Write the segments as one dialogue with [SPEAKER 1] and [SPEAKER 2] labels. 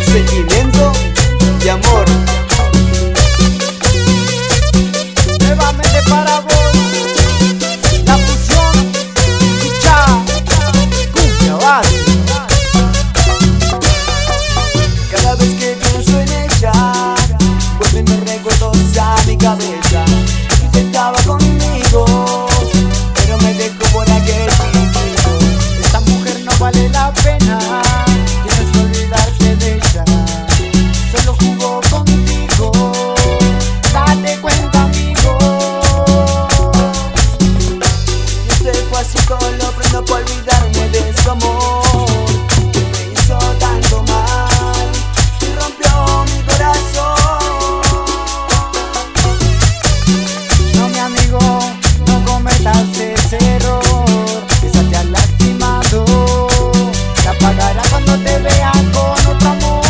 [SPEAKER 1] sentimiento y amor.
[SPEAKER 2] Nuevamente para vos, la fusión y cha, cumbia base.
[SPEAKER 1] Cada vez que pienso en ella, vuelven los recuerdos a mi cabeza. Intentaba conmigo, pero me dejó por aquel sitio.
[SPEAKER 2] Esta mujer no vale la pena, tienes que olvidarte de ella. Solo jugó contigo, date cuenta, amigo.
[SPEAKER 1] Y este fue así solo prendo por olvidarme de su amor. Me hizo tanto mal y rompió mi corazón.
[SPEAKER 2] No, mi amigo, no cometas ese error. Esa te ha lastimado, la pagará cuando te vea con otro amor.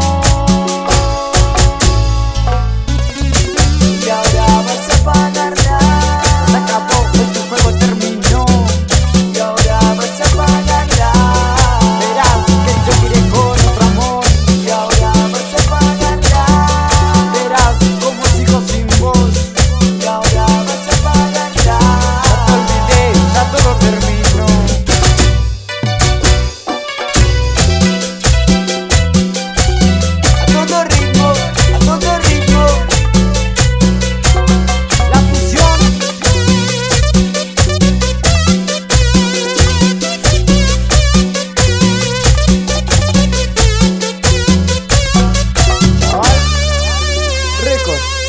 [SPEAKER 1] Y ahora vas a pagarla.
[SPEAKER 2] Se acabó, este juego terminó.
[SPEAKER 1] Y ahora vas a pagarla.
[SPEAKER 2] Verás que yo iré con otro amor.
[SPEAKER 1] Y ahora vas a pagarla.
[SPEAKER 2] Verás como sigo sin voz.
[SPEAKER 1] Y ahora vas a pagarla.
[SPEAKER 2] Ya te olvidé, ya todo terminó.
[SPEAKER 1] A todo ritmo, a todo ritmo.
[SPEAKER 2] La fusión. Chaval, récord.